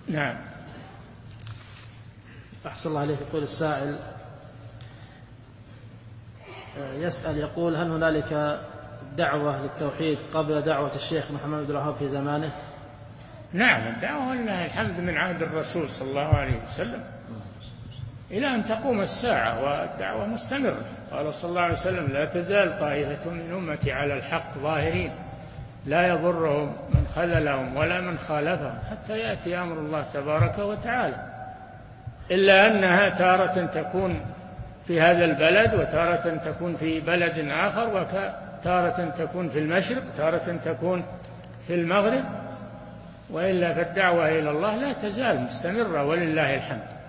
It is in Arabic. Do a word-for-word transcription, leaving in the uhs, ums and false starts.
نعم. أحسن الله عليك. يقول السائل يسأل يقول هل هنالك دعوة للتوحيد قبل دعوة الشيخ محمد عبد الوهاب في زمانه؟ نعم، الدعوة ولله الحمد من عهد الرسول صلى الله عليه وسلم إلى أن تقوم الساعة، والدعوة مستمرة. قال صلى الله عليه وسلم: لا تزال طائفة من أمتي على الحق ظاهرين لا يضرهم من خذلهم ولا من خالفهم حتى يأتي أمر الله تبارك وتعالى، إلا أنها تارة تكون في هذا البلد، وتارة تكون في بلد آخر، وتارة تكون في المشرق، تارة تكون في المغرب، وإلا فالدعوة إلى الله لا تزال مستمرة ولله الحمد.